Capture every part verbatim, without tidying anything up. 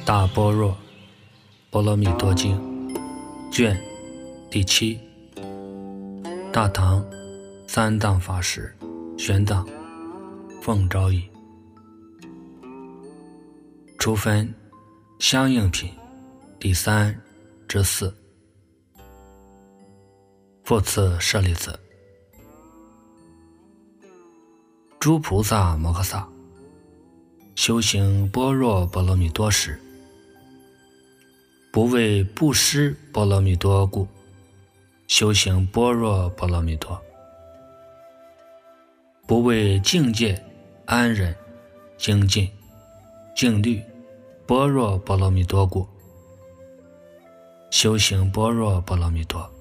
大般若波罗蜜多经卷第七，大唐三藏法师玄奘奉诏译，初分相应品第三之四。复次舍利子，诸菩萨摩诃萨修行般若波罗蜜多时，不为布施波罗蜜多故，修行般若波罗蜜多；不为境界安忍精进静虑般若波罗蜜多故，修行般若波罗蜜多。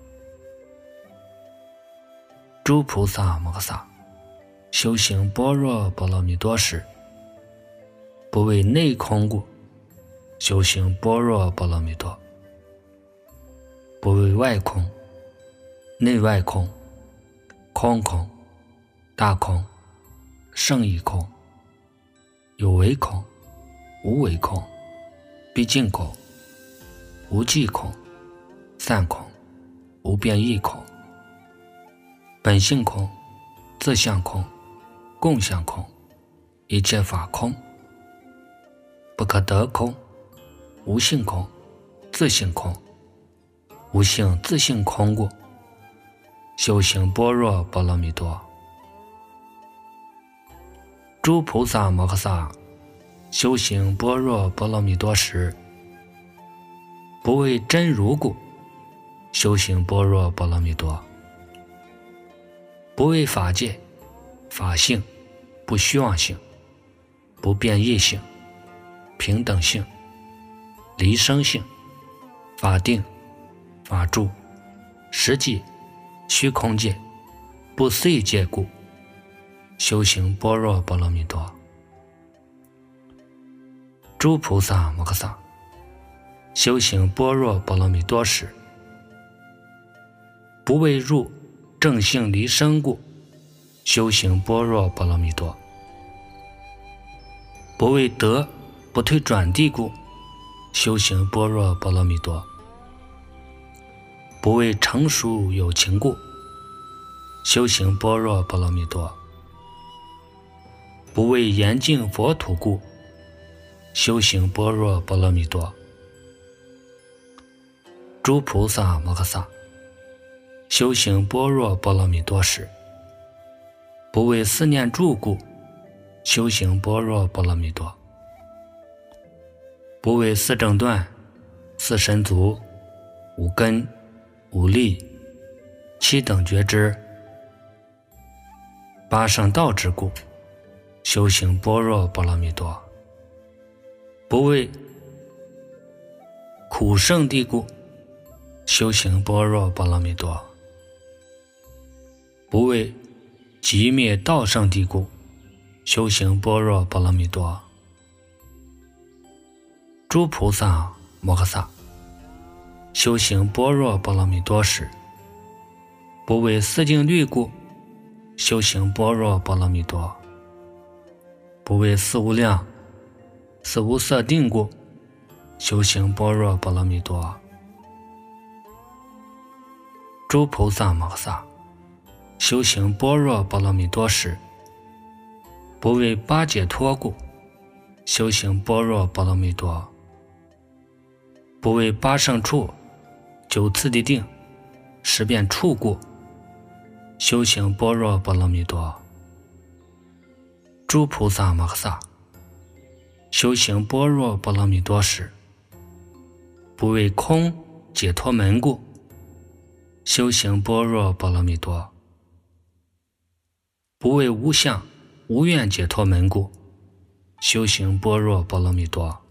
诸菩萨摩诃萨修行般若波罗蜜多时，不为内空故，修行般若波罗蜜多；不为外空、内外空、空空、大空、胜义空、有为空、无为空、毕竟空、无际空、散空、无变异空、本性空、自相空、共相空、一切法空、不可得空、无性空、自性空、无性自性空故，修行般若波罗蜜多。诸菩萨摩诃萨修行般若波罗蜜多时，不为真如故，修行般若波罗蜜多；不为法界、法性、不虚妄性、不变异性、平等性、离生性、法定、法住、实际、虚空界、不思界故，修行般若波罗蜜多。诸菩萨摩诃萨修行般若波罗蜜多时，不为入正性离生故，修行般若波罗蜜多；不为得不退转地故，修行般若波罗蜜多；不为成熟有情故，修行般若波罗蜜多；不为严净佛土故，修行般若波罗蜜多。诸菩萨摩诃萨修行般若波罗蜜多时，不为思念住故，修行般若波罗蜜多；不为四正断、四神足、五根、五力、七等觉知、八圣道之故，修行般若波罗蜜多；不为苦圣地故，修行般若波罗蜜多；不为极灭道圣地故，修行般若波罗蜜多。诸菩萨摩诃萨修行般若波罗蜜多时，不为四境律故，修行般若波罗蜜多；不为四无量、四无色定故，修行般若波罗蜜多。诸菩萨摩诃萨修行般若波罗蜜多时，不为八解脱故，修行般若波罗蜜多；不为八圣处、九次第定、十遍处故，修行般若波罗蜜多。诸菩萨摩诃萨修行般若波罗蜜多时，不为空解脱门故，修行般若波罗蜜多；不为无相无愿解脱门故，修行般若波罗蜜多。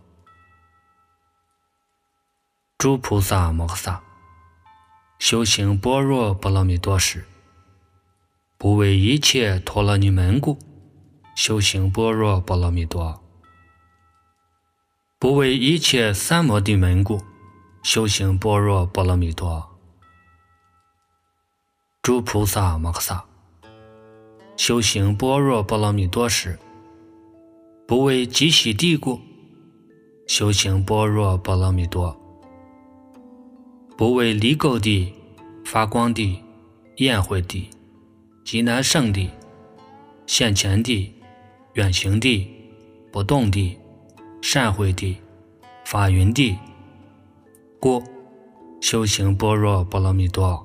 诸菩萨摩诃萨修行般若波罗蜜多时，不为一切陀罗尼门故，修行般若波罗蜜多；不为一切三摩地门故，修行般若波罗蜜多。诸菩萨摩诃萨修行般若波罗蜜多时，不为极喜地故， 修行般若波罗蜜多，不为离垢地、发光地、宴会地、极难胜地、现前地、远行地、不动地、善会地、法云地，故修行般若波罗蜜多。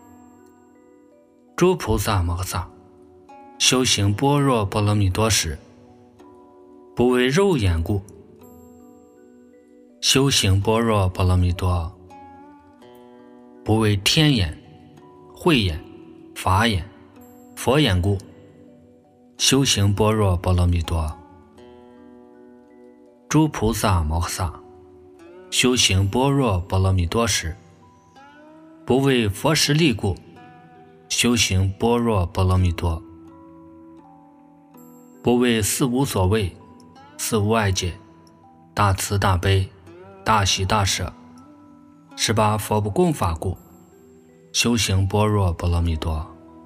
诸菩萨摩诃萨修行般若波罗蜜多时，不为肉眼故。修行般若波罗蜜多，不为天眼、慧眼、法眼、佛眼故。修行般若波罗蜜多。诸菩萨摩诃萨修行般若波罗蜜多时，不为佛实力故。修行般若波罗蜜多，不为四无所谓、四无碍解、大慈大悲、大喜大舍、十八佛不共法故。修行般若波罗蜜多。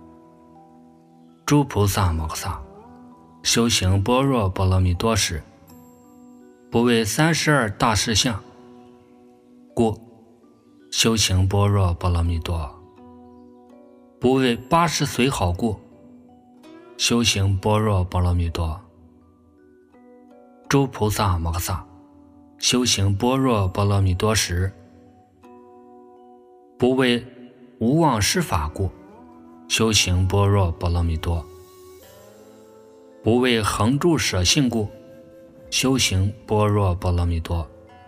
诸菩萨摩诃萨修行般若波罗蜜多时，不为三十二大士相故。修行般若波罗蜜多。不为八十随好故。修行般若波罗蜜多。诸菩萨摩诃萨修行般若波罗蜜多时，不为无妄施法故。修行般若波罗蜜多。不为恒住舍性故。修行般若波罗蜜多。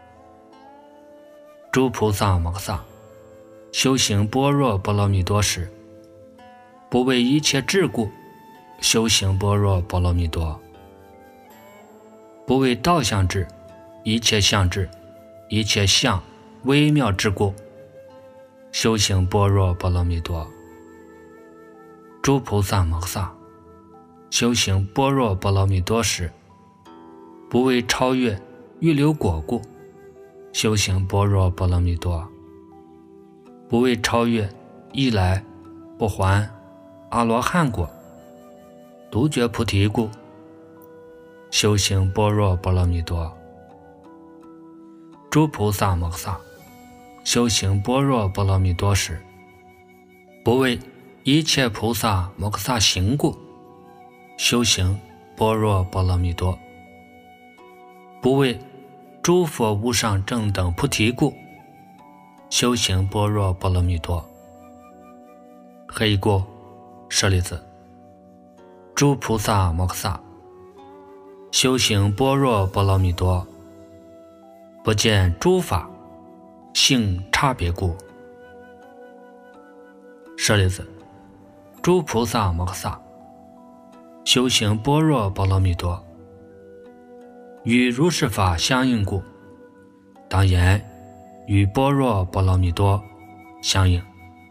诸菩萨摩诃萨修行般若波罗蜜多时，不为一切智故。修行般若波罗蜜多。不为道相智、一切相智、一切相微妙之故。修行般若波罗蜜多。诸菩萨摩诃萨修行般若波罗蜜多时，不为超越预流果故。修行般若波罗蜜多。不为超越一来不还阿罗汉果、独觉菩提故。修行般若波罗蜜多。诸菩萨摩诃萨修行般若波罗蜜多时，不为一切菩萨摩诃萨行故。修行般若波罗蜜多。不为诸佛无上正等菩提故。修行般若波罗蜜多。何以故？舍利子，诸菩萨摩诃萨修行般若波罗蜜多，不见诸法性差别故。舍利子，诸菩萨摩诃萨修行般若波罗蜜多，与如是法相应故，当言与般若波罗蜜多相应。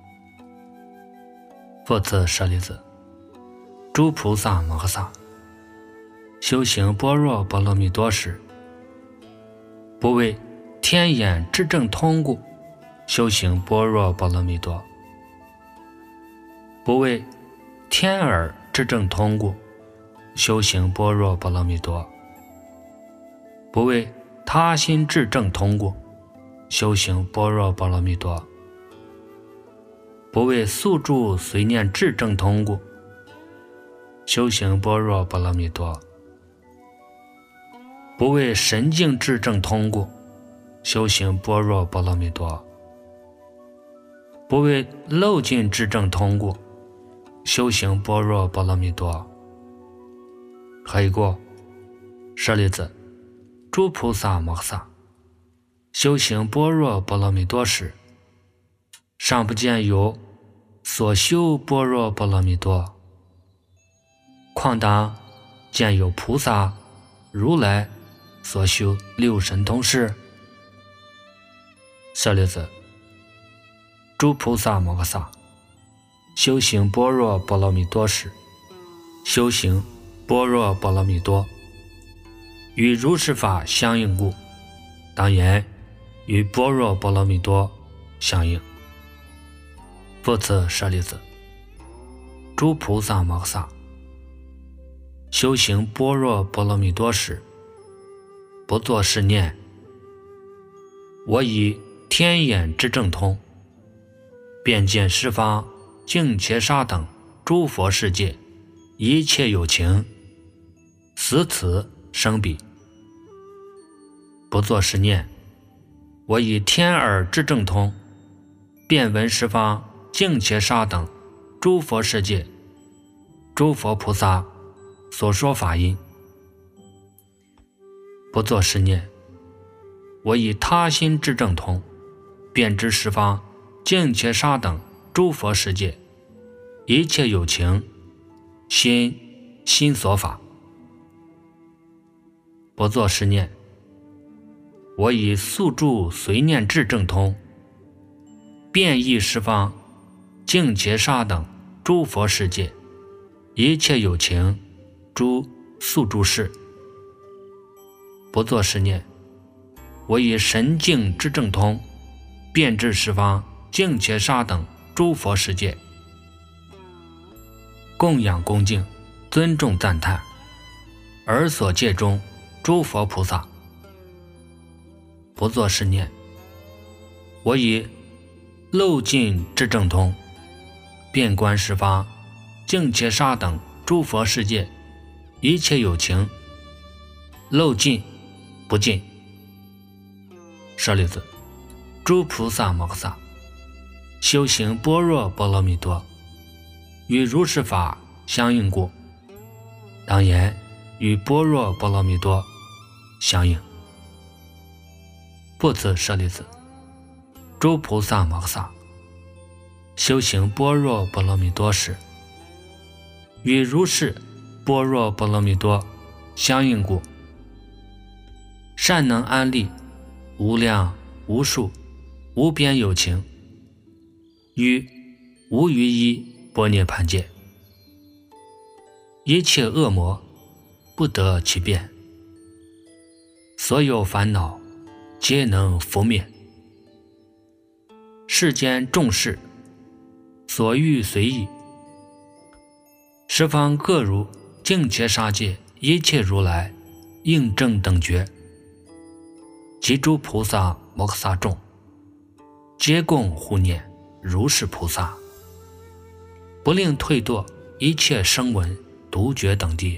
复次，舍利子，诸菩萨摩诃萨修行般若波罗蜜多时，不为天眼智正通故。修行般若波罗蜜多。不为天耳智正通故。修行般若波罗蜜多。不为他心智正通故。修行般若波罗蜜多。不为宿住随念智正通故。修行般若波罗蜜多。不为神境智正通故。修行般若波罗蜜多。不为漏尽智正通故。修行般若波罗蜜多。何以故？舍利子，诸菩萨摩诃萨修行般若波罗蜜多时，尚不见有所修般若波罗蜜多，况当见有菩萨如来所修六神通事？舍利子，诸菩萨摩诃萨修行般若波罗蜜多时，修行般若波罗蜜多，与如是法相应故，当言与般若波罗蜜多相应。复次，舍利子，诸菩萨摩诃萨修行般若波罗蜜多时，不作是念我以天眼之正通，遍见十方净伽沙等诸佛世界一切有情，死此生彼。不作是念，我以天耳之正通，遍闻十方净伽沙等诸佛世界诸佛菩萨所说法音。不作是念，我以他心之正通，遍知十方净伽沙等诸佛世界一切有情心心所法。不作是念，我以宿住随念智正通，遍益十方净伽沙等诸佛世界一切有情诸宿住事。不作是念，我以神境之正通，遍知十方净伽沙等诸佛世界供养恭敬尊重赞叹而所界中诸佛菩萨。不作是念，我以漏尽之正通，遍观十方净伽沙等诸佛世界一切有情漏尽不尽。舍利子，诸菩萨摩诃萨修行般若波罗蜜多，与如是法相应故，当言与般若波罗蜜多相应。不辞舍利子，诸菩萨摩诃萨修行般若波罗蜜多时，与如是般若波罗蜜多相应故，善能安立无量无数无边有情，于无余一般涅盘界，一切恶魔不得其变，所有烦恼皆能伏灭。世间众事所欲随意，十方各如净伽沙界一切如来应正等觉及诸菩萨摩诃萨众，皆共护念如是菩萨，不令退堕一切声闻独觉等地。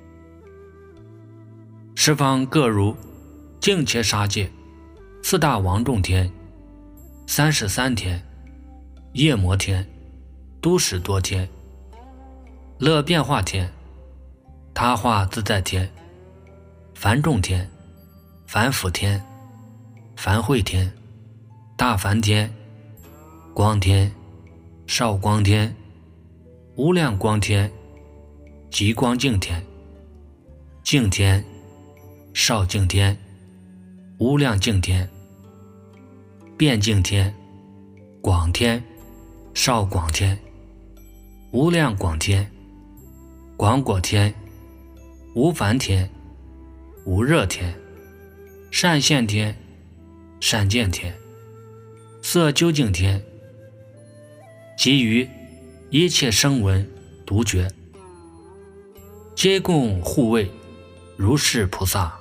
十方各如净伽沙界四大王众天、三十三天、夜摩天、都识多天、乐变化天、他化自在天、梵众天、梵辅天、梵慧天、大梵天、光天、少光天、无量光天、极光净天、净天、少净天、无量净天、遍净天、广天、少广天、无量广天、广果天、无烦天、无热天、善现天、善见天、色究竟天，及于一切声闻独觉，皆共护卫如是菩萨。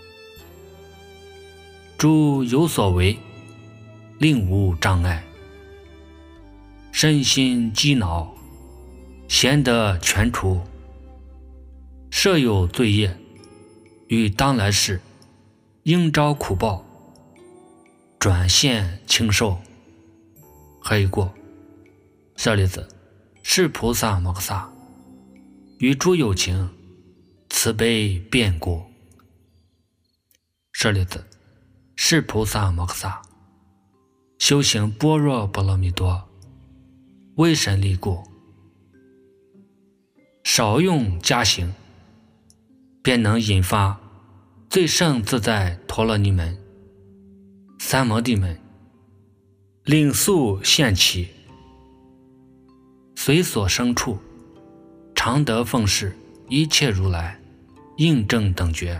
诸有所为，令无障碍，身心机脑咸得全除，设有罪业，于当来世应招苦报，转现轻受。何以故？舍利子，是菩萨摩诃萨与诸有情慈悲变故。舍利子，是菩萨摩诃萨修行般若波罗蜜多为神力故，少用加行，便能引发最胜自在陀罗尼门、三摩地门，令速现起，随所生处常得奉事一切如来应正等觉，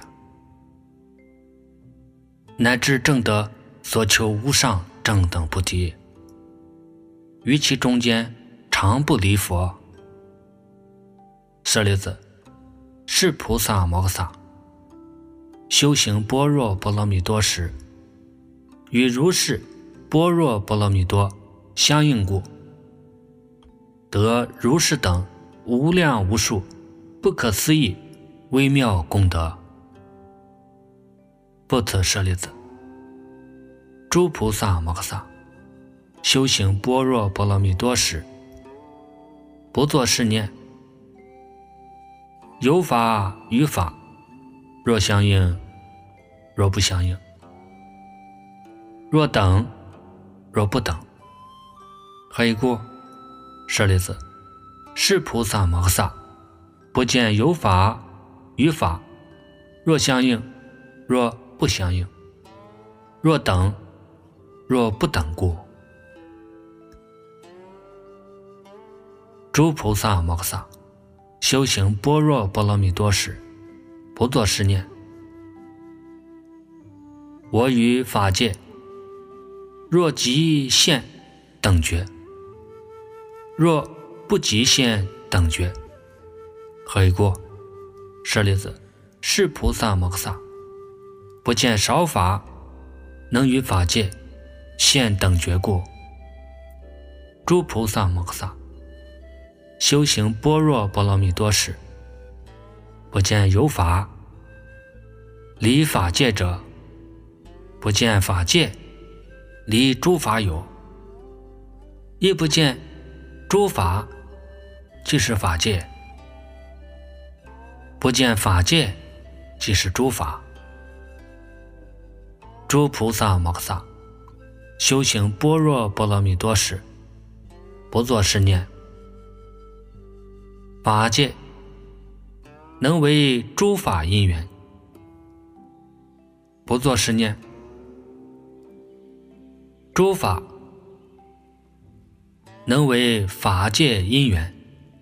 乃至正得所求无上正等菩提，于其中间常不离佛。舍利子，是菩萨摩诃萨修行般若波罗蜜多时， 与如是般若波罗蜜多相应故，得如是等无量无数不可思议微妙功德。不辞舍利子，诸菩萨摩诃萨修行般若波罗蜜多时，不作是念：有法与法，若相应，若不相应；若等，若不等。何以故？舍利子，是菩萨摩诃萨不见有法与法，若相应，若不相应；若等，若不等故。诸菩萨摩诃萨修行般若波罗蜜多时，不作是念：我于法界若即现等觉，若不即现等觉。何以故？舍利子，是菩萨摩诃萨不见少法能于法界现等觉故。诸菩萨摩诃萨修行般若波罗蜜多时，不见有法离法界者，不见法界离诸法有，亦不见诸法即是法界，不见法界即是诸法。诸菩萨摩诃萨修行般若波罗蜜多时，不作是念：法界能为诸法因缘。不作是念：诸法能为法界因缘。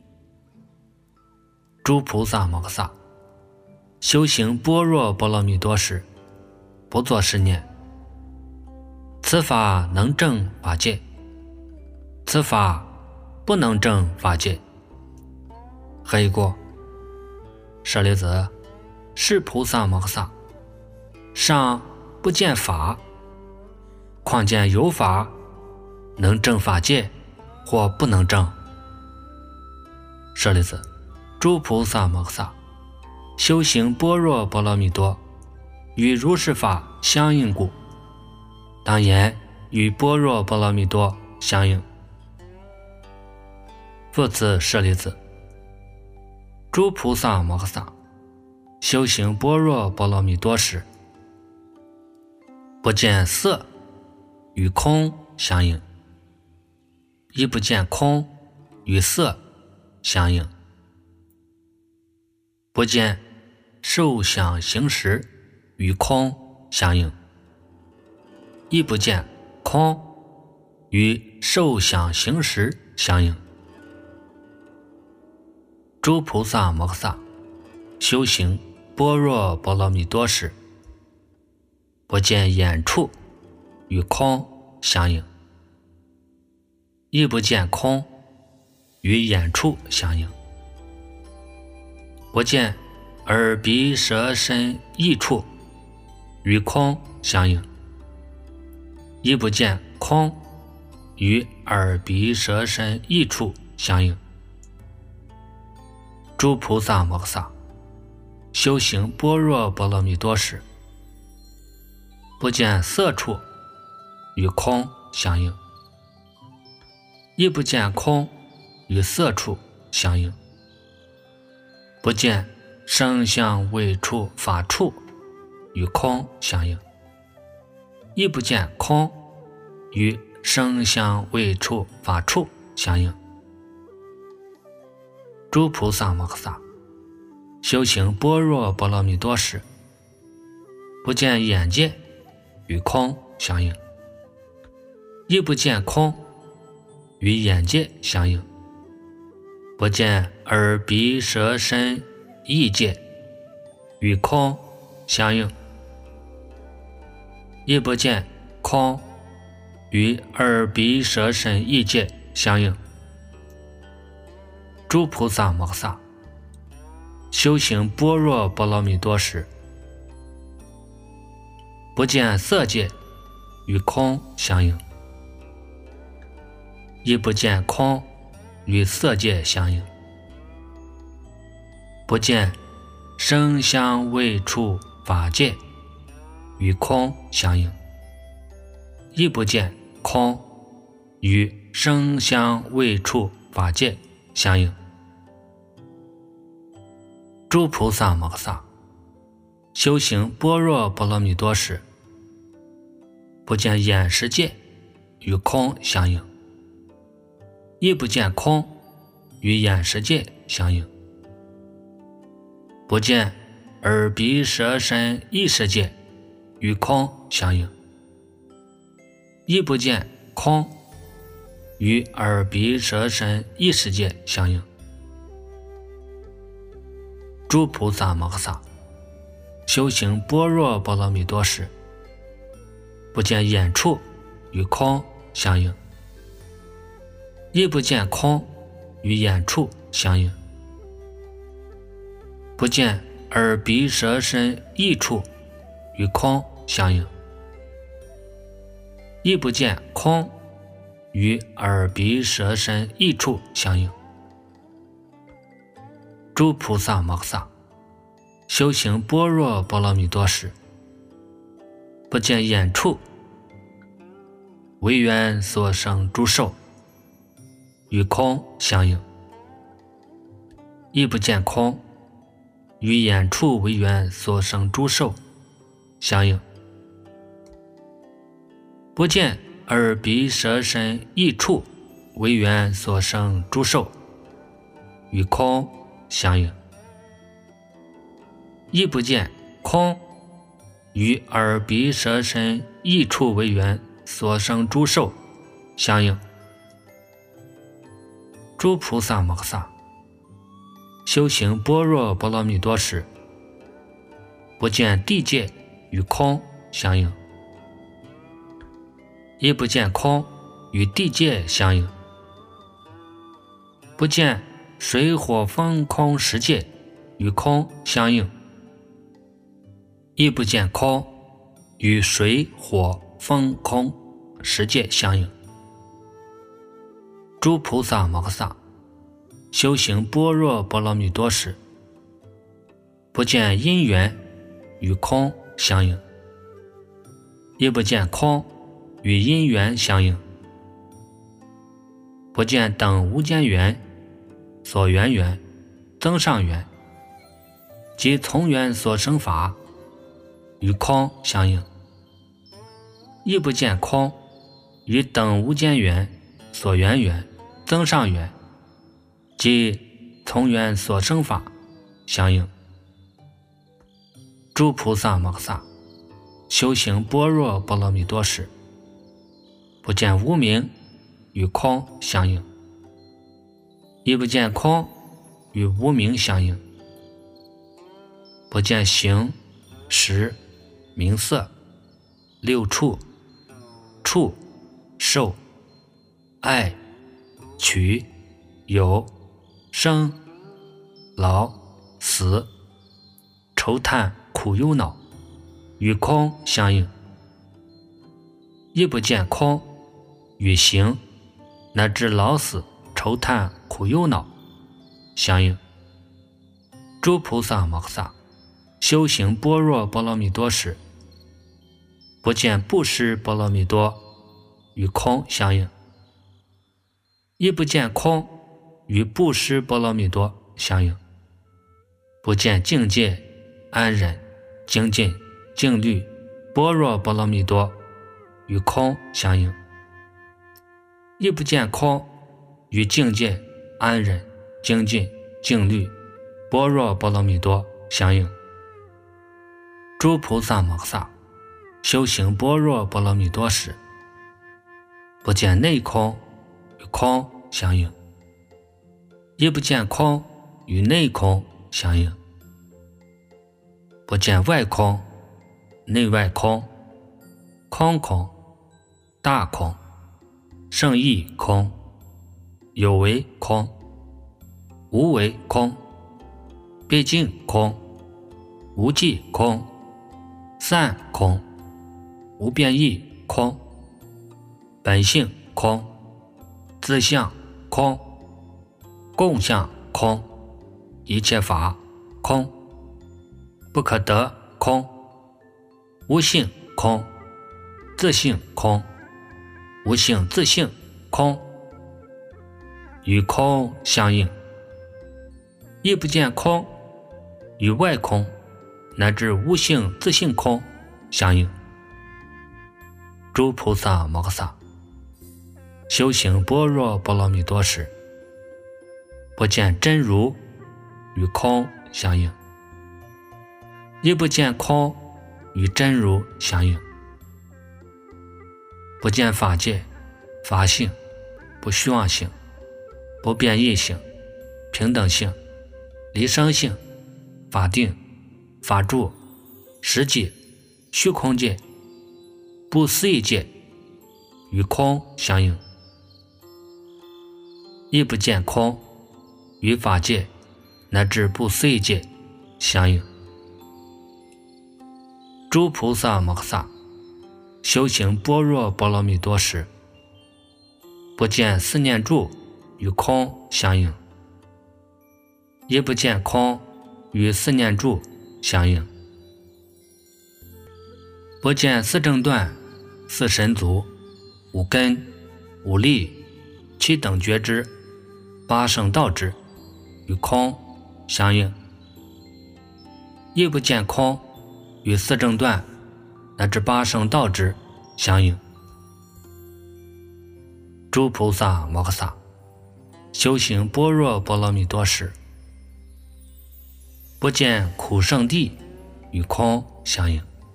诸菩萨摩诃萨修行般若波罗蜜多时，不作是念：此法能证法界，此法不能证法界。何以故？舍利子，是菩萨摩诃萨尚不见法，况见有法能证法界或不能证？舍利子，诸菩萨摩诃萨修行般若波罗蜜多与如是法相应故，当言与般若波罗蜜多相应。复次舍利子，诸菩萨摩诃萨修行般若波罗蜜多时，不见色与空相应，亦不见空与色相应，不见受想行识与空相应，亦不见空与受想行识相应。诸菩萨摩诃萨修行般若波罗蜜多时，不见眼处与空相应，亦不见空与眼处相应，不见耳鼻舌身意处与空相应，亦不见空与耳鼻舌身意处相应。诸菩萨摩诃萨修行般若波罗蜜多时，不见色处与空相应，亦不见空与色处相应，不见声香味触法处与空相应，亦不见空与声香味触法处相应。诸菩萨摩诃萨修行般若波罗蜜多时，不见眼界与空相应，亦不见空与眼界相应，不见耳鼻舌身意界与空相应，亦不见空与耳鼻舌身意界相应。诸菩萨摩诃萨修行般若波罗蜜多时，不见色界与空相应，亦不见空与色界相应，不见声香味触法界与空相应，亦不见空与声香味触法界相应。诸菩萨摩诃萨修行般若波罗蜜多时，不见眼识界与空相应，亦不见空与眼识界相应，不见耳鼻舌身意识界与空相应，亦不见空与耳鼻舌身意识界相应。诸菩萨摩诃萨修行般若波罗蜜多时，不见眼处与空相应，亦不见空与眼处相应，不见耳鼻舌身意处与空相应，亦不见空与耳鼻舌身意处相应。诸菩萨摩诃萨修行般若波罗蜜多时，不见眼处为缘所生诸受与空相应，亦不见空与眼处为缘所生诸受相应，不见耳鼻舌身意处为缘所生诸受与空相应，亦不见空与耳鼻舌身意处为缘所生诸受相应。诸菩萨摩诃萨修行般若波罗蜜多时，不见地界与空相应，亦不见空与地界相应，不见水火风空十界与空相应，亦不见空与水火风空十界相应。诸菩萨摩诃萨修行般若波罗蜜多时，不见因缘与空相应，亦不见空与因缘相应，不见等无间缘、所缘缘、增上缘及从缘所生法与空相应，亦不见空与等无间缘、所缘缘、增上缘即从缘所生法相应。诸菩萨摩诃萨修行般若波罗蜜多时，不见无明与空相应，亦不见空与无明相应，不见形、识、名色、六处、触、受、爱、取、有、生、老、死、愁叹苦忧恼与空相应，亦不见空与行乃至老死愁叹苦忧恼相应。诸菩萨摩诃萨修行般若波罗蜜多时，不见布施波罗蜜多与空相应，亦不见空与布施波罗蜜多相应，不见境界、安忍、精进、静虑般若波罗蜜多与空相应，亦不见空与境界、安忍、精进、静虑般若波罗蜜多相应。诸菩萨摩诃萨修行般若波罗蜜多时，不见内空与空相应，亦不见空与内空相应，不见外空、内外空、空空、大空、胜义空、有为空、无为空、毕竟空、无记空、散空、无变异空，本性空，自相空，共相空，一切法空，不可得空，无性空，自性空，无性自性空，与空相应，亦不见空与外空乃至无性自性空相应。诸菩萨摩诃萨修行般若波罗蜜多时，不见真如与空相应，亦不见空与真如相应，不见法界、法性、不虚妄性、不变异性、平等性、离生性、法定、法住、实际、虚空界、不思议界与空相应，亦不见空与法界乃至不思议界相应。诸菩萨摩诃萨修行般若波罗蜜多时，不见四念住与空相应，亦不见空与四念住相应，不见四正断、四神足、五根、五力、七等觉知、八圣道知与空相应，亦不见空与四正断乃至八圣道知相应。诸菩萨摩诃萨修行般若波罗蜜多时，不见苦圣地与空相应，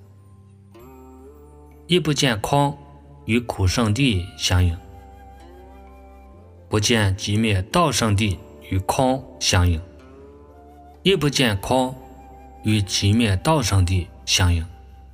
亦不见空与苦圣地相应，不见寂灭道圣地与空相应，亦不见空与寂灭道圣地相应。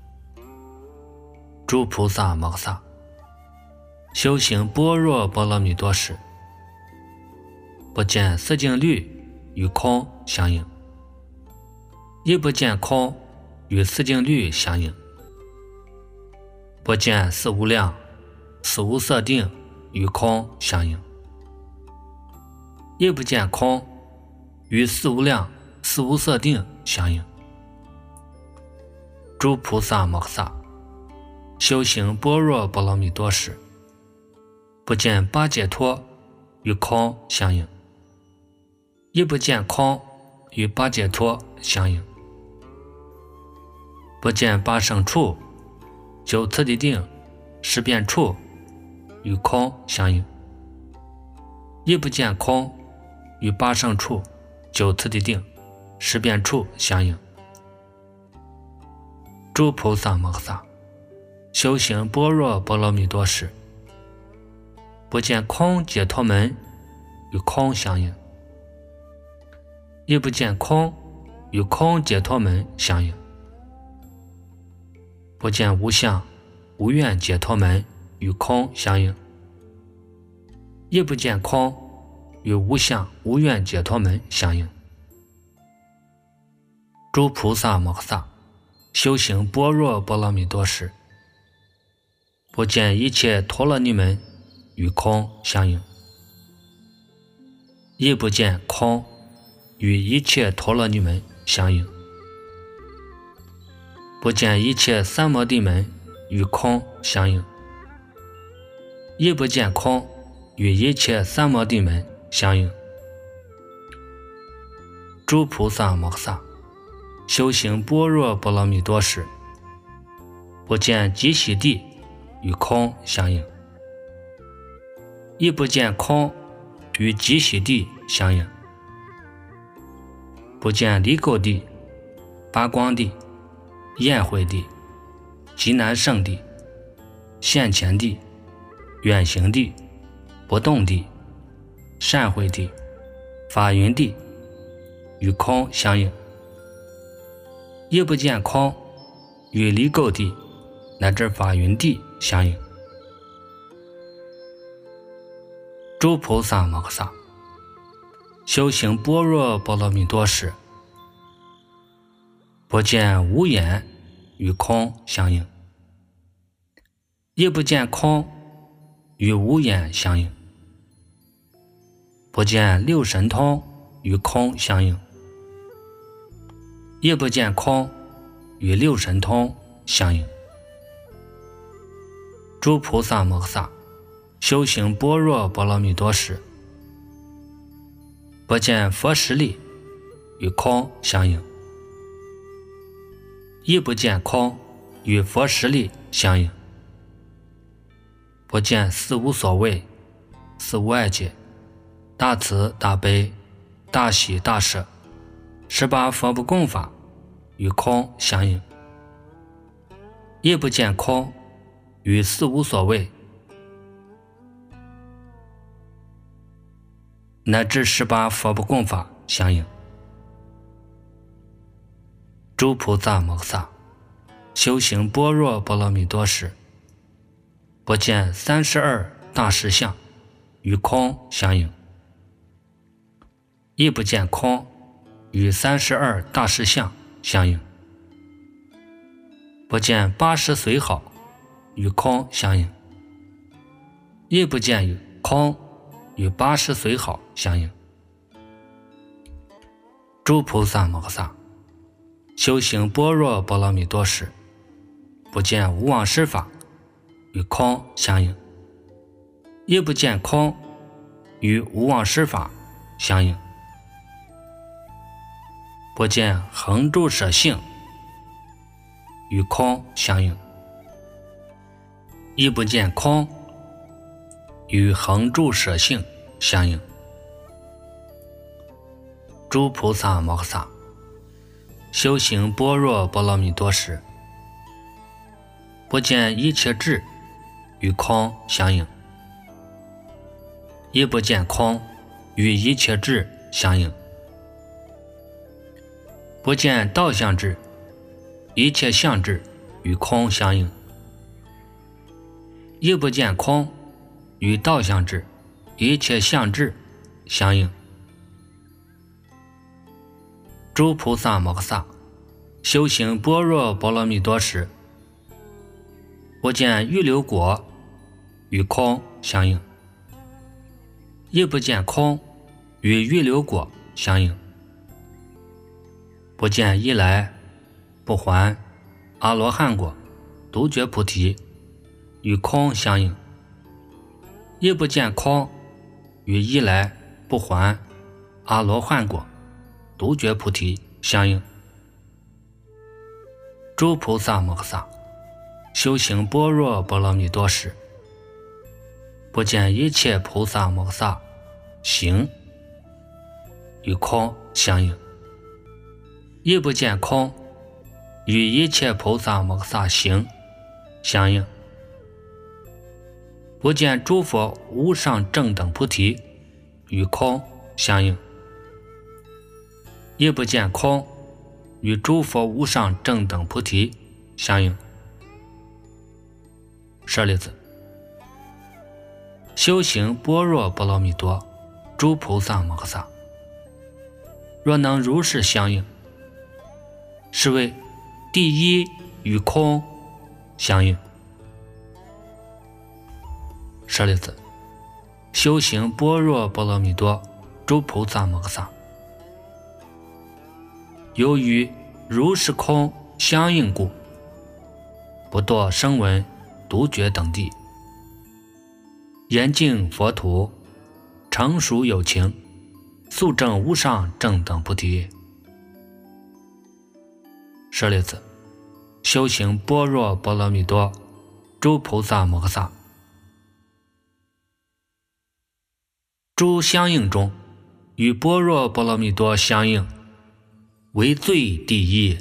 诸菩萨摩诃萨修行般若波罗蜜多时，不见四净律与空相应，亦不见空与四净律相应，不见四无量、四无色定与空相应，亦不见空与四无量、四无色定相应。诸菩萨摩诃萨修行般若波罗蜜多时，不见八解脱与空相应，亦不见空与八解脱相应，不见八圣处、九次第定、十变处与空相应，亦不见空与八圣处、九次第定、十变处相应。诸菩萨摩诃萨修行般若波罗蜜多时，不见空解脱门与空相应，亦不见空与空解脱门相应，不见无相、无愿解脱门与空相应，亦不见空与无相、无愿解脱门相应。诸菩萨摩诃萨修行般若波罗蜜多时，不见一切陀罗尼门与空相应，亦不见空与一切陀罗尼门相应，不见一切三摩地门与空相应，亦不见空与一切三摩地门相应。诸菩萨摩诃萨修行般若波罗蜜多时，不见极喜地与空相应，亦不见空与极喜地相应，不见离垢地、八光地、焰慧地、极难胜地、现前地、远行地、不动地、善慧地、法云地与空相应，亦不见空与离垢地乃至法云地相应。诸菩萨摩诃萨修行般若波罗蜜多时，不见无眼与空相应， 亦不见空与无眼相应，不见六神通与空相应，亦不见空与六神通相应。诸菩萨摩诃萨修行般若波罗蜜多时，不见佛实力与空相应，亦不见空与佛实力相应，不见四无所谓、四无碍解、大慈大悲、大喜大舍、十八佛不共法与空相应，亦不见空与四无所谓乃至十八佛不共法相应。诸菩萨摩诃萨修行般若波罗蜜多时，不见三十二大实相与空相应，亦不见空与三十二大实相相应，不见八十随好与空相应，亦不见与空与八十随好相应。诸菩萨摩诃萨修行般若波罗蜜多时，不见无妄施法与空相应，亦不见空与无妄施法相应，不见恒住舍性与空相应，亦不见空与恒住舍性相应。诸菩萨摩诃萨修行般若波罗蜜多时，不见一切智与空相应，亦不见空与一切智相应，不见道相智、一切相智与空相应，亦不见空与道相智、一切相智相应。诸菩萨摩诃萨修行般若波罗蜜多时，不见预流果与空相应，亦不见空与预流果相应，不见一来不还阿罗汉果、独觉菩提与空相应，亦不见空与一来不还阿罗汉果、独觉菩提相应。诸菩萨摩诃萨修行般若波罗蜜多时，不见一切菩萨摩诃萨行与空相应，亦不见空与一切菩萨摩诃萨行相应，不见诸佛无上正等菩提与空相应，亦不见空与诸佛无上正等菩提相应。舍利子，修行般若波罗蜜多诸菩萨摩诃萨若能如是相应，是为第一与空相应。舍利子，修行般若波罗蜜多诸菩萨摩诃萨由于如是空相应故，不堕声闻、独觉等地，严净佛土，成熟有情，速证无上正等菩提。舍利子，修行般若波罗蜜多诸菩萨摩诃萨诸相应中，与般若波罗蜜多相应为最第一、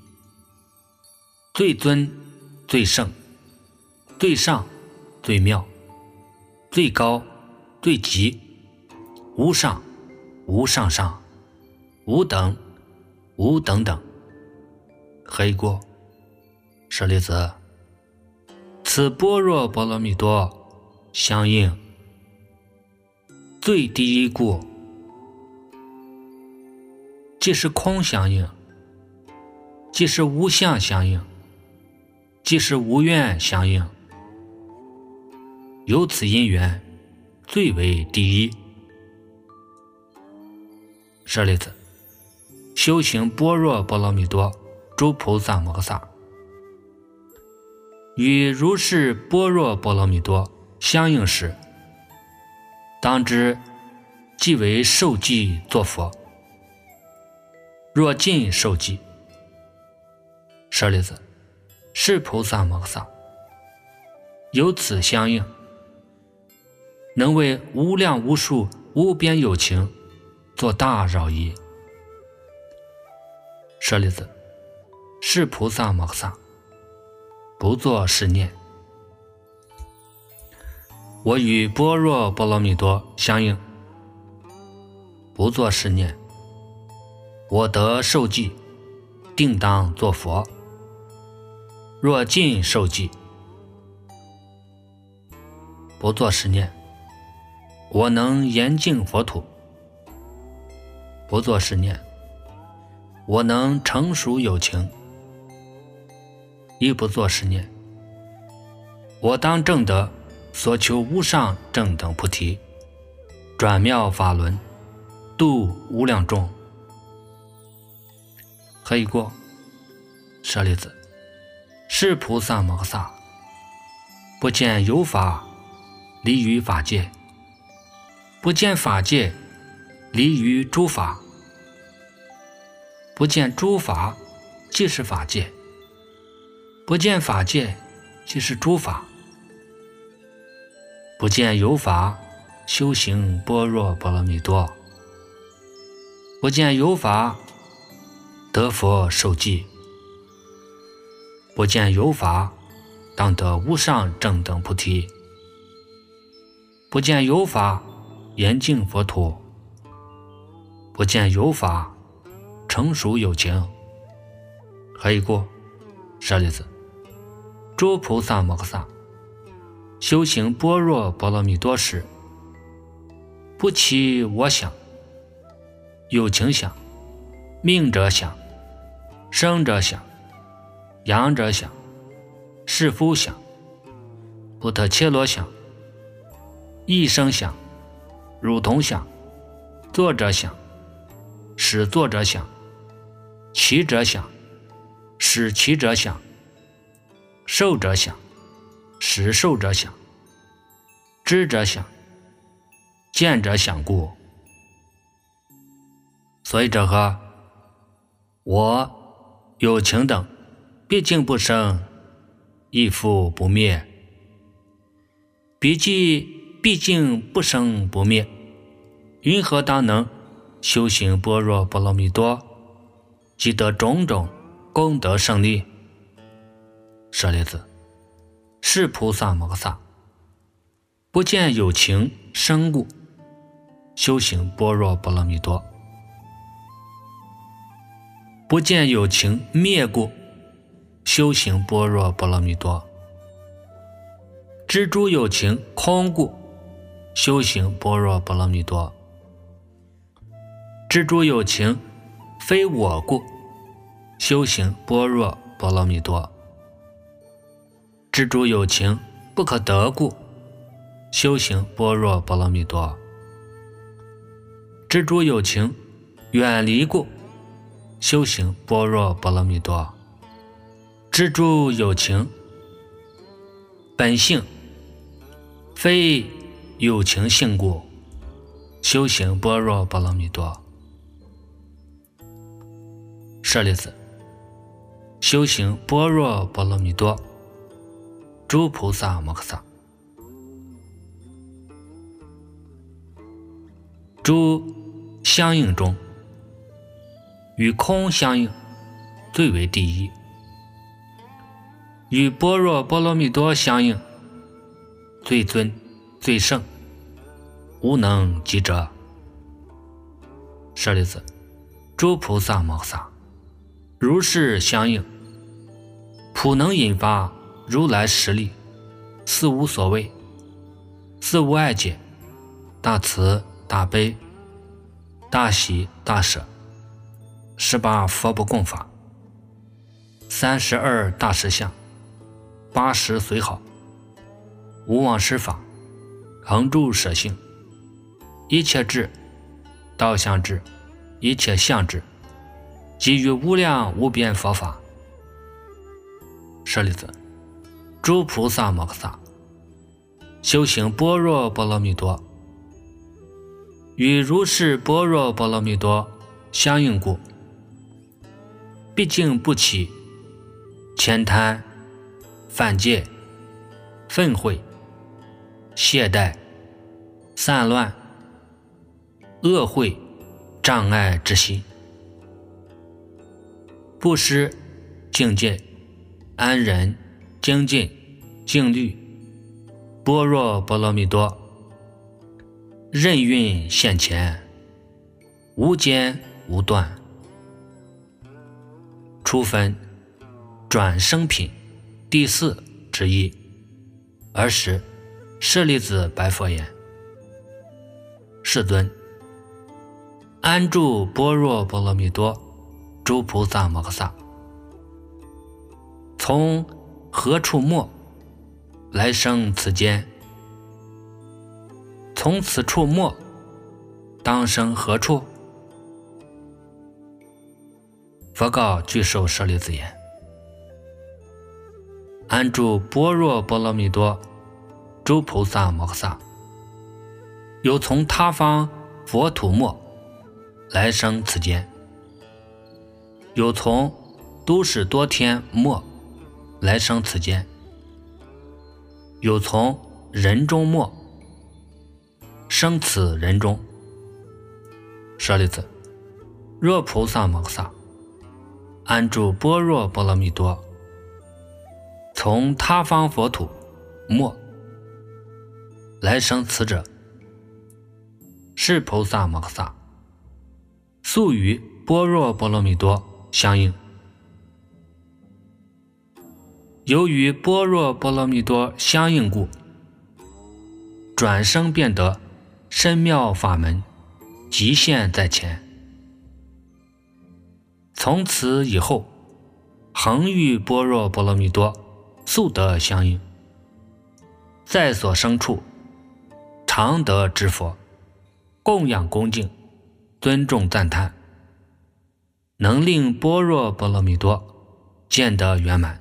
最尊、最胜、最上、最妙、最高、最极，无上、无上上、无等、无等等。何以故？舍利子，此般若波罗蜜多相应最第一故，即是空相应，即是无相相应，即是无愿相应， 由此因缘最为第一。舍利子，修行般若波罗蜜多诸菩萨摩诃萨，与如是般若波罗蜜多相应时，当知即为受记作佛。若尽受记，舍利子，是菩萨摩诃萨由此相应，能为无量无数无边有情做大饶益。舍利子，是菩萨摩诃萨不作是念：我与般若波罗蜜多相应，不作是念，我得受记，定当作佛。若尽受记，不作是念，我能严净佛土。不作是念，我能成熟有情。亦不作是念，我当证得所求无上正等菩提，转妙法轮，度无量众。何以过？舍利子，是菩萨摩诃萨不见有法离于法界，不见法界离于诸法，不见诸法即是法界，不见法界即是诸法，不见有法修行般若波罗蜜多，不见有法得佛受记，不见有法当得无上正等菩提，不见有法严净佛土，不见有法成熟有情。何以故？舍利子，诸菩萨摩诃萨修行般若波罗蜜多时，不起我想、有情想、命者想、生者想、养者想、是夫想、不特切罗想、一生想、如同想、作者想、使作者想、其者想、使其者想、受者想、使受者想、知者想、见者想故。所以者何？我有情等毕竟不生，亦复不灭。彼既毕竟不生不灭，云何当能修行般若波罗蜜多，即得种种功德胜利？舍利子，是菩萨摩诃萨不见有情生故，修行般若波罗蜜多；不见有情灭故，修行般若波罗蜜多；知诸有情空故，修行般若波罗蜜多；知诸有情非我故，修行般若波罗蜜多；知诸有情不可得故，修行般若波罗蜜多；知诸有情远离故，修行般若波罗蜜多；知诸有情本性非有情性故，修行般若波罗蜜多。舍利子，修行般若波罗蜜多诸菩萨摩诃萨，诸相应中，与空相应最为第一，与般若波罗蜜多相应最尊最胜，无能及者。舍利子，诸菩萨摩诃萨如是相应，普能引发如来实力，四无所谓，四无碍解，大慈大悲大喜大舍，十八佛不共法，三十二大实相，八十随好，无忘失法， 恒住舍性，一切智、道相智、一切相智，基于无量无边佛法。舍利子，诸菩萨摩诃萨修行般若波罗蜜多，与如是般若波罗蜜多相应故，毕竟不起悭贪、犯戒、愤恚、懈怠、散乱、恶慧、障碍之心。布施、境界、安忍、精进、静虑、般若波罗蜜多，任运现前，无间无断。初分转生品第四之一。尔时舍利子白佛言：世尊，安住般若波罗蜜多诸菩萨摩诃萨，从何处末来生此间？从此处末当生何处？佛告具寿舍利子言：安住般若波罗蜜多诸菩萨摩诃萨，有从他方佛土末来生此间，有从都市多天末来生此间，有从人中末生此人中。舍利子，若菩萨摩诃萨安住般若波罗蜜多，从他方佛土末来生此者，是菩萨摩诃萨素与般若波罗蜜多相应，由于般若波罗蜜多相应故，转生变得深妙法门极现在前。从此以后，恒与般若波罗蜜多速得相应，在所生处常得知佛，供养恭敬，尊重赞叹，能令般若波罗蜜多见得圆满。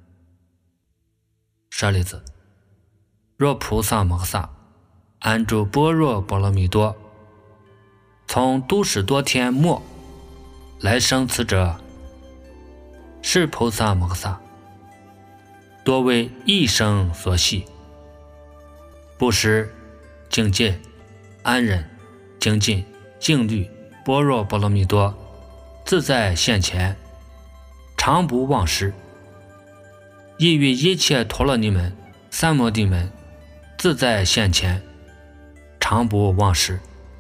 舍利子，若菩萨摩诃萨安住般若波罗蜜多，从都市多天末来生此者，是菩萨摩诃萨多为一生所系，布施、境界、安忍、精进、静虑、般若波罗蜜多自在现前，常不忘失，亦与一切陀罗尼门、三摩地门自在现前，常不忘失。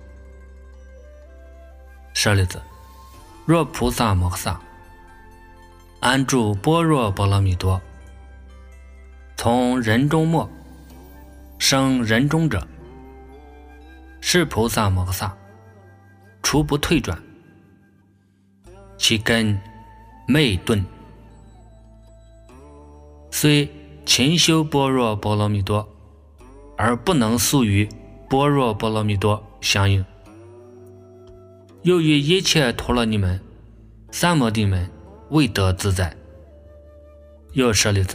舍利子，若菩萨摩诃萨安住般若波罗蜜多，从人中末生人中者，是菩萨摩诃萨除不退转，其根昧钝，虽勤修般若波罗蜜多，而不能速与般若波罗蜜多相应，又与一切陀罗尼门、三摩地门未得自在。又舍利子，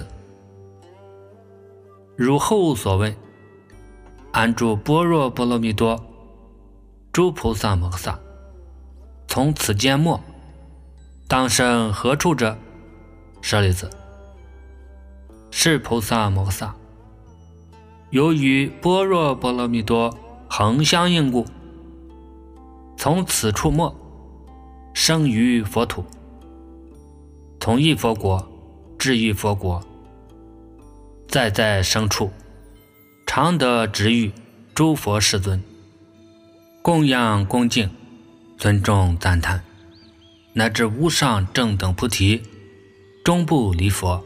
如后所问，安住般若波罗蜜多诸菩萨摩诃萨，从此间末当生何处者？舍利子，是菩萨摩诃萨由于般若波罗蜜多恒相应故，从此处末生于佛土，从一佛国至一佛国，在在生处常得值遇诸佛世尊，供养恭敬，尊重赞叹，乃至无上正等菩提，终不离佛。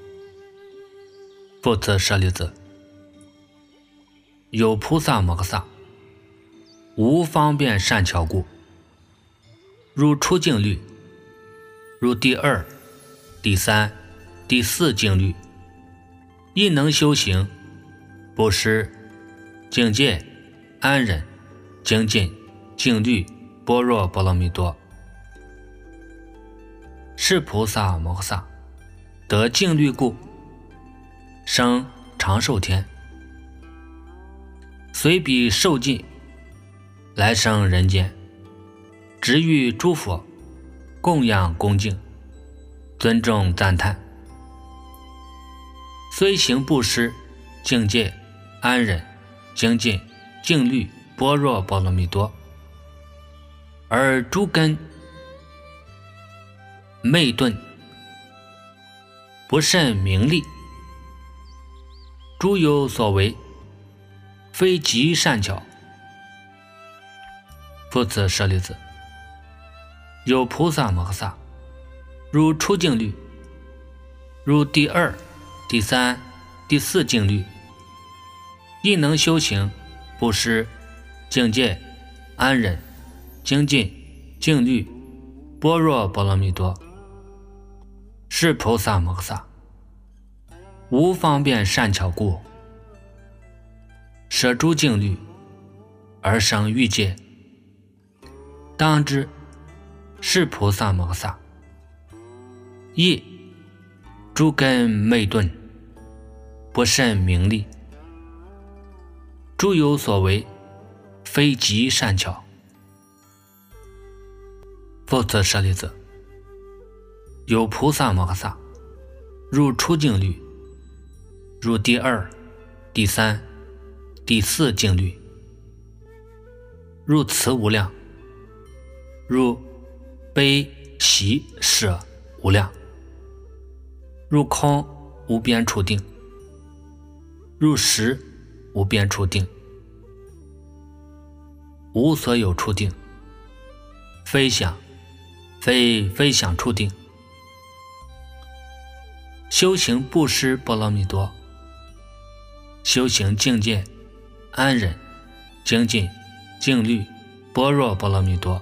复次舍利子，有菩萨摩诃萨无方便善巧故，如初静虑，如第二、第三、第四静虑，亦能修行布施、 境界、安忍、精进、静虑、般若波罗蜜多。是菩萨摩诃萨得静虑故，生长寿天，随彼受尽，来生人间，值遇诸佛，供养恭敬，尊重赞叹，虽行布施、境界、安忍、精进、静虑、般若波罗蜜多，而诸根昧钝，不甚名利，诸有所为，非极善巧。复次舍利子，有菩萨摩诃萨如初静虑，如第二、第三、第四静虑，亦能修行布施、境界、安忍、精进、静虑、般若波罗蜜多。是菩萨摩诃萨无方便善巧故，舍诸静虑而生欲界。当知是菩萨摩诃萨亦诸根昧钝，不甚名利，诸有所为，非极善巧。复次舍利子，有菩萨摩诃萨入初静虑，入第二、第三、第四静虑，入慈无量，入悲喜舍无量，入空无边处定，入实无边处定，无所有处定，非想非非想处定，修行布施波罗蜜多，修行境界、安忍、精进、静虑、般若波罗蜜多，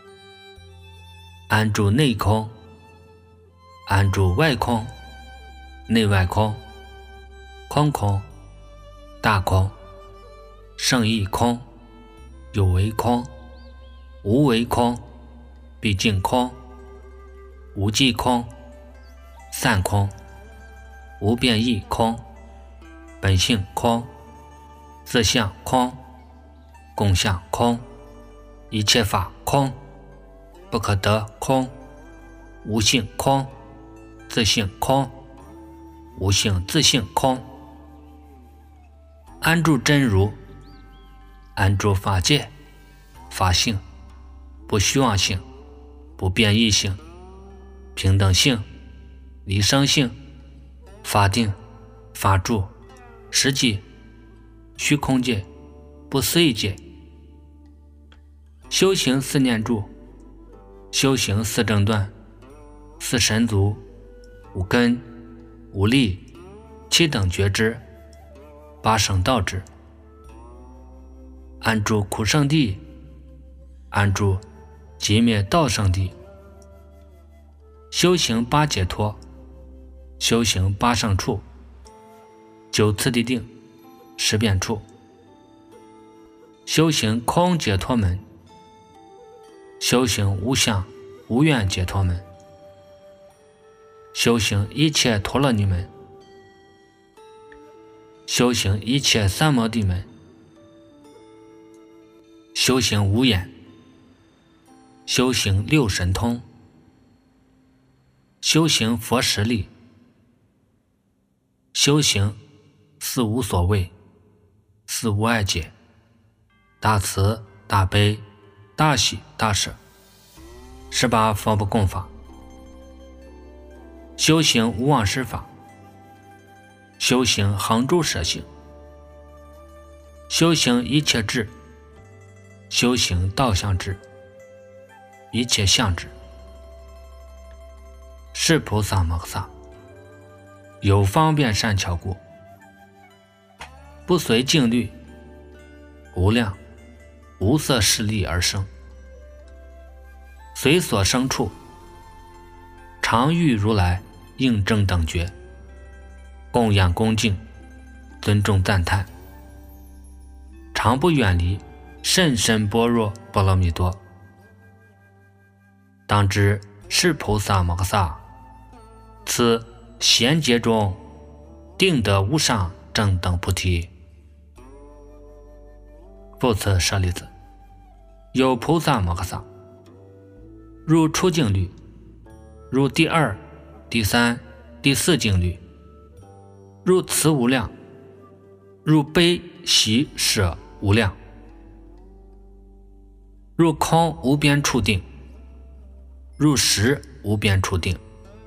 安住内空，安住外空，内外空，空空，大空，圣义空，有为空，无为空，毕竟空，无际空，散空，无变异空，本性空，自相空，共相空，一切法空，不可得空，无性空，自性空，无性自性空。安住真如，安住法界、法性，不虚妄性，不变异性，平等性、离生性、法定、法住、实际、虚空界、不思议界。修行四念住，修行四正断，四神足，五根，五力，七等觉知，八圣道智，安住苦圣地，安住极灭道圣地，修行八解脱，修行八圣处，九次第定，十变处，修行空解脱门，修行无相无愿解脱门，修行一切陀罗尼门，修行一切三摩地门，修行无眼，修行六神通，修行佛实力，修行四无所谓，四无碍解，大慈大悲大喜大舍，十八佛不共法，修行无忘失法，修行恒住舍行，修行一切智，修行道相智，一切相智。是菩萨摩诃萨有方便善巧故，不随境虑，无量无色势力而生，随所生处，常遇如来应正等觉，供养恭敬，尊重赞叹， 常不远离甚深般若波罗蜜多。当知是菩萨摩诃萨，此贤劫中定得无上正等菩提。复次舍利子，有菩萨摩诃萨，入出境律，入第二、第三、第四境律，入慈无量，入悲喜舍无量，入空无边处定，入实无边处定，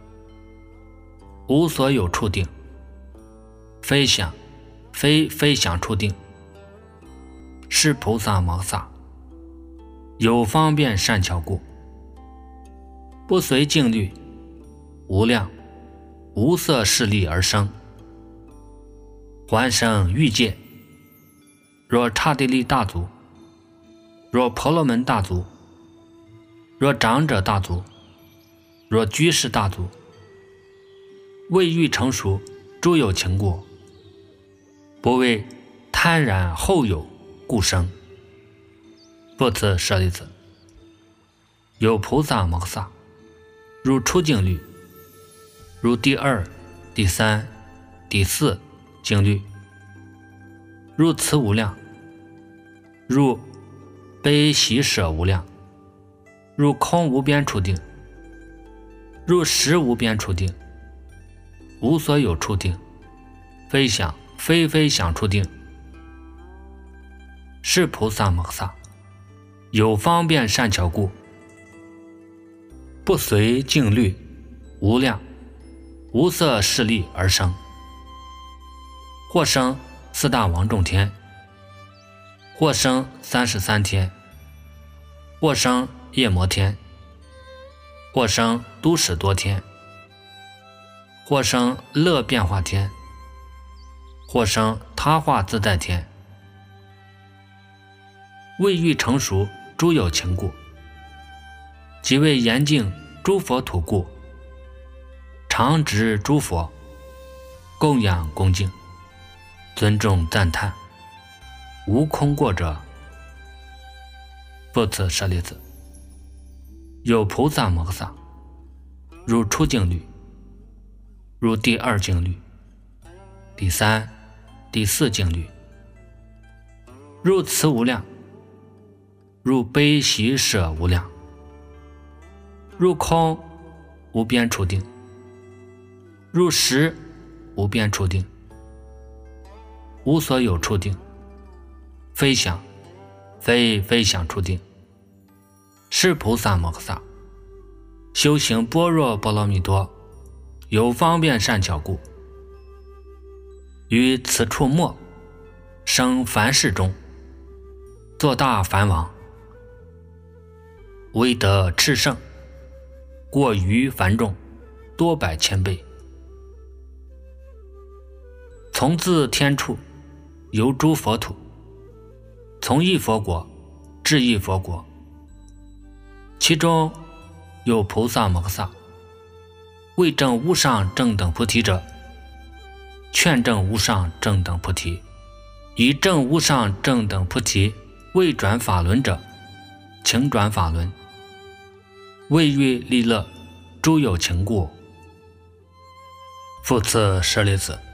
无所有处定，非想非非想处定。是菩萨摩诃萨，有方便善巧故，不随境律，无量无色势力而生，还生欲界。若刹帝利大族，若婆罗门大族，若长者大族，若居士大族，未欲成熟诸有情故，不为贪染后有故生。复次舍利子，有菩萨摩诃萨，入出境律，如第二、第三、第四境律，入慈无量，入悲喜舍无量，入空无边处定，入实无边处定，无所有处定，非想非非想处定。是菩萨摩诃萨，有方便善巧故，不随境律，无量无色势力而生，或生四大王众天，或生三十三天，或生夜摩天，或生都史多天，或生乐变化天，或生他化自在天。未欲成熟诸有情故，即为严净诸佛土故，常植诸佛，供养恭敬，尊重赞叹，无空过者。复次舍利子，有菩萨摩诃萨，入出境律，入第二境律，第三、第四境律，入慈无量，入悲喜舍无量，入空无边处定，入实无边处定，无所有处定，非想非非想处定。是菩萨摩诃萨，修行般若波罗蜜多，有方便善巧故，于此处末生凡世中，作大梵王，威德炽盛，过于凡众多百千倍。从自天处游诸佛土，从一佛国至一佛国，其中有菩萨摩诃萨，为证无上正等菩提者，劝证无上正等菩提；以证无上正等菩提为转法轮者，请转法轮；为欲利乐诸有情故。复次舍利子，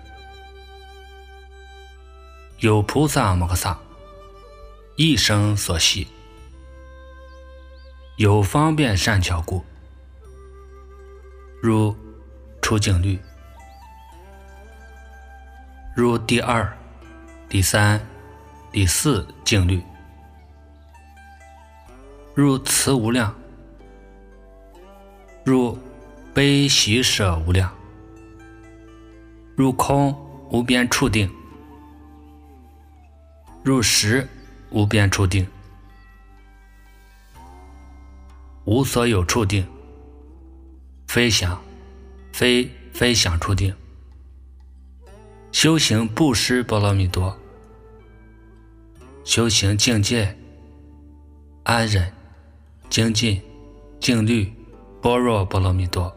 有菩萨摩诃萨，一生所系，有方便善巧故，如出境律，如第二、第三、第四境律，入慈无量，入悲喜舍无量，入空无边处定，入实无边处定，无所有处定，非想非非想处定。修行布施波罗蜜多，修行境界安忍精进静虑般若波罗蜜多，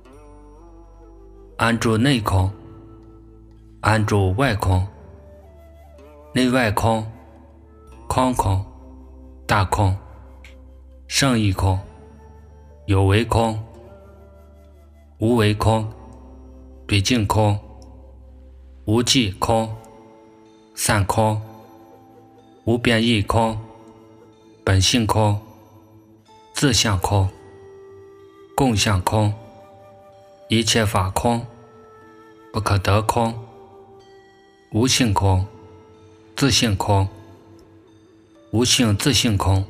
安住内空，安住外空，内外空， 空空、大空、圣义空、有为空、无为空、毕竟空、无际空、散空、无变异空、本性空、自相空、共相空、一切法空、不可得空、无性空、自性空、无性自性空。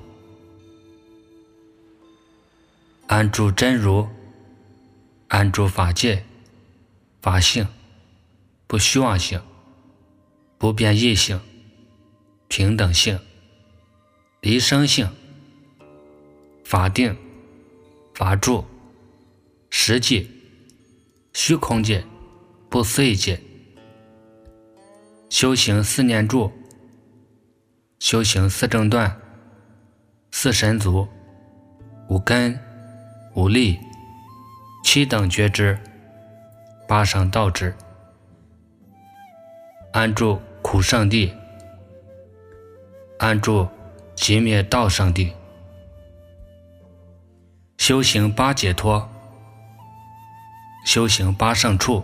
安住真如，安住法界、法性、不虚妄性、不变异性、平等性、离生性、法定、法住、实际、虚空界、不思议界。修行四念住，修行四正断、四神足、五根、五力、七等觉知、八圣道智。安住苦圣地，安住寂灭道圣地。修行八解脱，修行八圣处，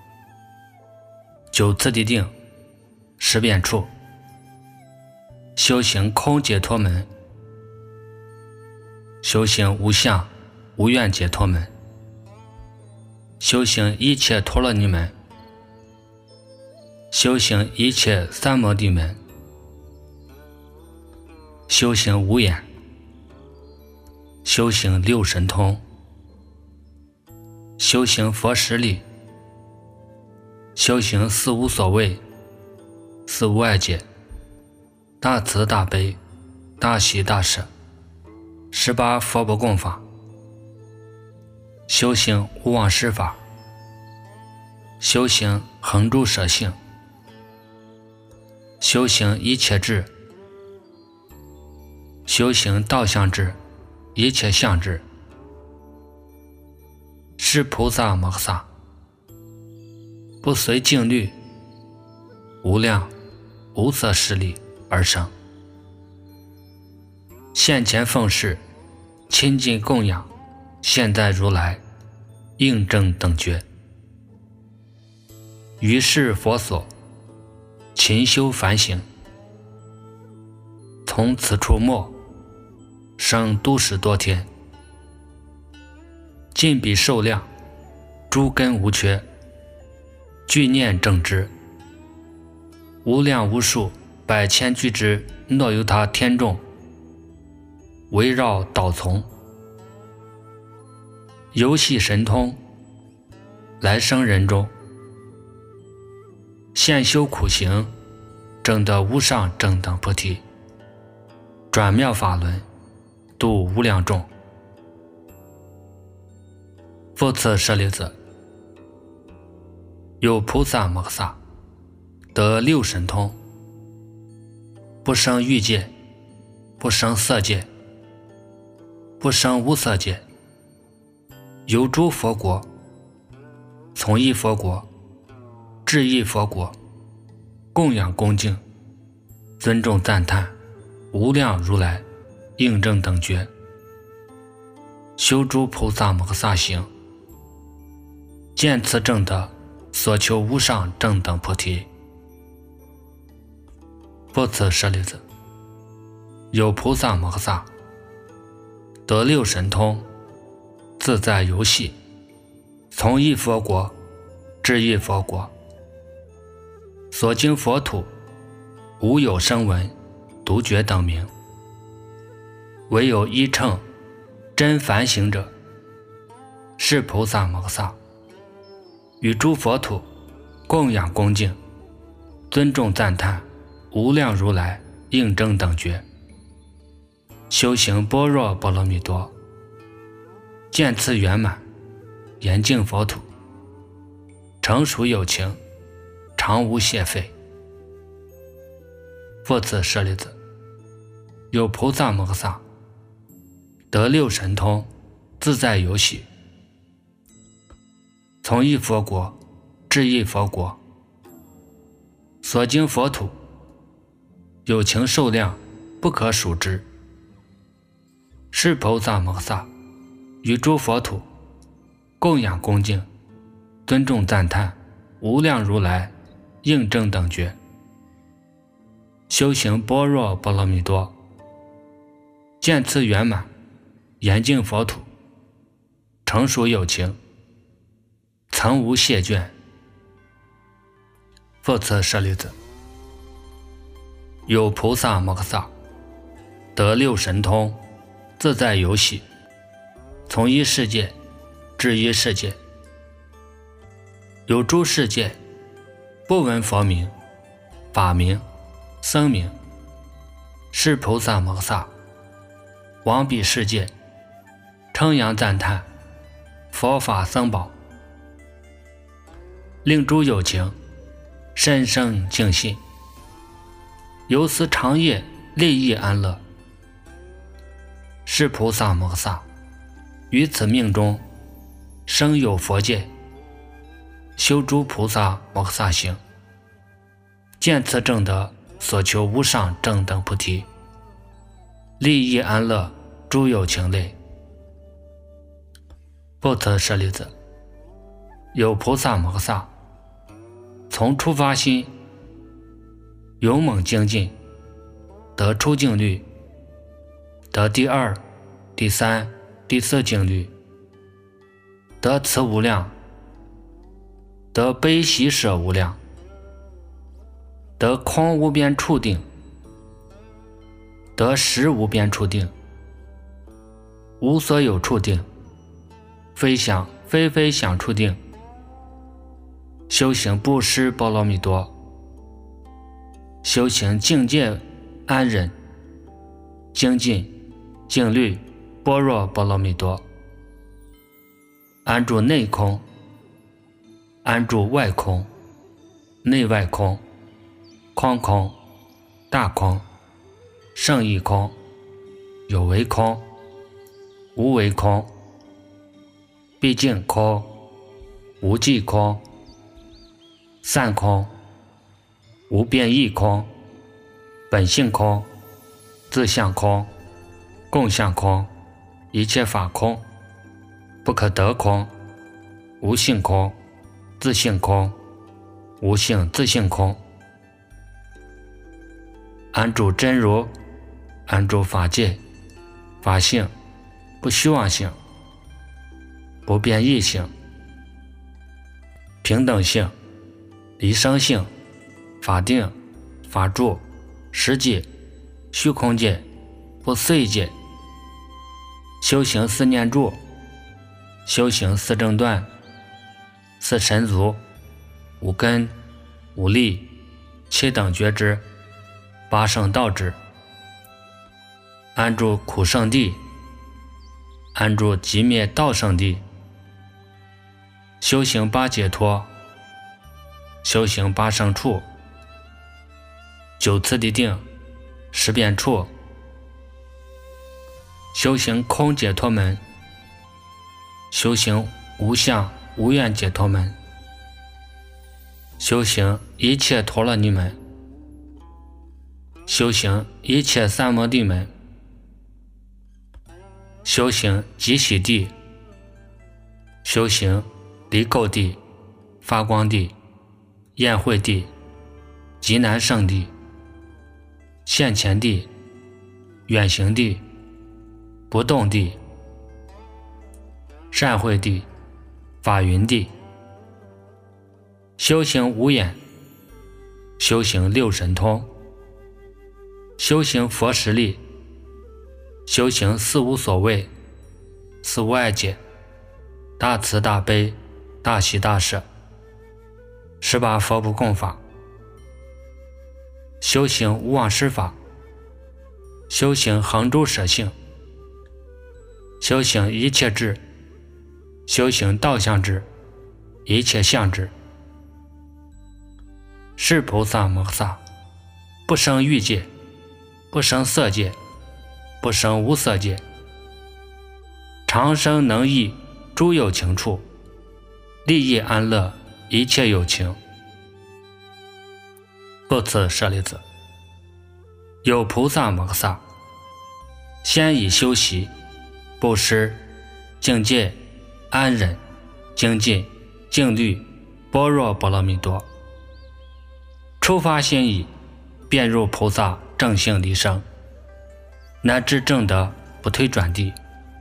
九次第定，十变处。修行空解脱门，修行无相无愿解脱门，修行一切陀罗尼门，修行一切三摩地门，修行无眼，修行六神通，修行佛实力，修行四无所谓、四无碍解、大慈大悲、大喜大舍、十八佛不共法，修行无妄施法，修行恒住舍性，修行一切智，修行道相智、一切相智。是菩萨摩诃萨，不随境律，无量无色势力而生。现前奉事，亲近供养，现在如来应正等觉。于是佛所，勤修反省，从此处没，生都市多天，尽彼受量，诸根无缺，具念正知，无量无数百千俱之若由他天众，围绕导从，游戏神通，来生人中，现修苦行，证得无上正等菩提，转妙法轮，度无量众。复次舍利子，有菩萨摩诃萨得六神通，不生欲界，不生色界，不生无色界，有诸佛国，从一佛国，至一佛国，供养恭敬，尊重赞叹，无量如来应正等觉，修诸菩萨摩诃萨行，见此正德，所求无上正等菩提。复次舍利子，有菩萨摩诃萨得六神通，自在游戏，从一佛国至一佛国，所经佛土，无有声闻、独觉等名，唯有依乘真梵行者，是菩萨摩诃萨，与诸佛土供养恭敬，尊重赞叹，无量如来应正等觉，修行般若波罗蜜多，见次圆满，严净佛土，成熟有情，常无懈废。复次舍利子，有菩萨摩诃萨得六神通，自在游戏，从一佛国至一佛国，所经佛土，有情寿量不可数之。是菩萨摩诃萨与诸佛土供养恭敬尊重赞叹无量如来应正等觉，修行般若波罗蜜多，见此圆满严净佛土，成熟有情，曾无谢倦。复次舍利子，有菩萨摩诃萨得六神通，自在游戏，从一世界至一世界，有诸世界不闻佛名、法名、僧名，是菩萨摩诃萨往彼世界称扬赞叹佛法僧宝，令诸有情深生敬信，由此长夜利益安乐。是菩萨摩诃萨于此命中生有佛界，修诸菩萨摩诃萨行，见此正德，所求无上正等菩提，利益安乐诸有情类。复次舍利子，有菩萨摩诃萨从初发心勇猛精进，得出境律，得第二、第三、第四境律，得慈无量，得悲喜舍无量，得空无边处定，得实无边处定，无所有处定，非想非非想处定，修行布施波罗蜜多，修行境界安忍精进静虑般若波罗蜜多，安住内空，安住外空，内外空，空空，大空，圣义空，有为空，无为空，毕竟空，无际空，散空，无变异空，本性空，自相空，共相空，一切法空，不可得空，无性空，自性空，无性自性空，安住真如，安住法界，法性，不虚妄性，不变异性，平等性，离生性，法定，法住，实际，虚空界，不碎界，修行四念住，修行四正断，四神足，五根，五力，七等觉知，八圣道智，安住苦圣地，安住寂灭道圣地，修行八解脱，修行八圣处，九次第定，十遍处，修行空解脱门，修行无相无愿解脱门，修行一切陀罗尼门，修行一切三摩地门，修行极喜地，修行离垢地，发光地，宴会地，极难胜地，现前地，远行地，不动地，善会地，法云地，修行无眼，修行六神通，修行佛实力，修行四无所谓，四无碍解，大慈大悲，大喜大舍，十八佛不共法，修行无妄施法，修行恒诸舍性，修行一切智，修行道相智，一切相智，是菩萨摩诃萨不生欲界，不生色界，不生无色界，长生能益诸有情处，利益安乐一切有情。复次舍利子， 有菩萨摩诃萨，先以修习布施、境界、安忍、精进、静虑、般若波罗蜜多，初发心已，便入菩萨正性离生，乃至正得不退转地。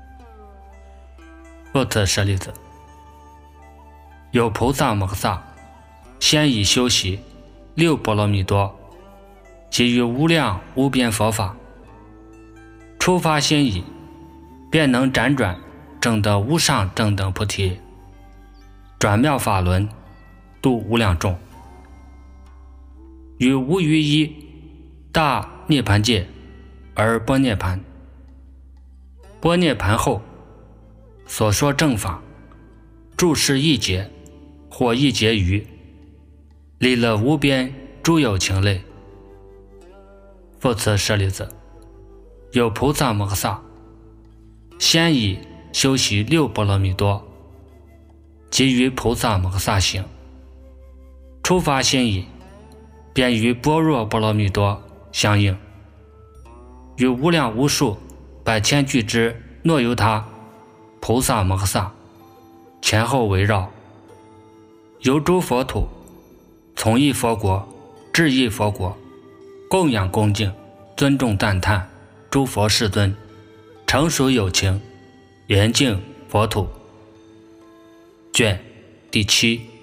复次舍利子，有菩萨摩诃萨，先以修习六波罗蜜多，给予无量无边佛法，初发心已，便能辗转证得无上正等菩提，转妙法轮，度无量众，于无余一大涅盘界而般涅盘。般涅盘后所说正法，住世一劫或一劫余，离了无边诸有情类。复次舍利子，有菩萨摩诃萨，先以修习六波罗蜜多，给予菩萨摩诃萨行，初发心已，便与般若波罗蜜多相应，与无量无数百千俱之诺由他菩萨摩诃萨前后围绕，由诸佛土从一佛国至一佛国，供养恭敬尊重赞叹诸佛世尊，成熟有情，严净佛土。卷第七。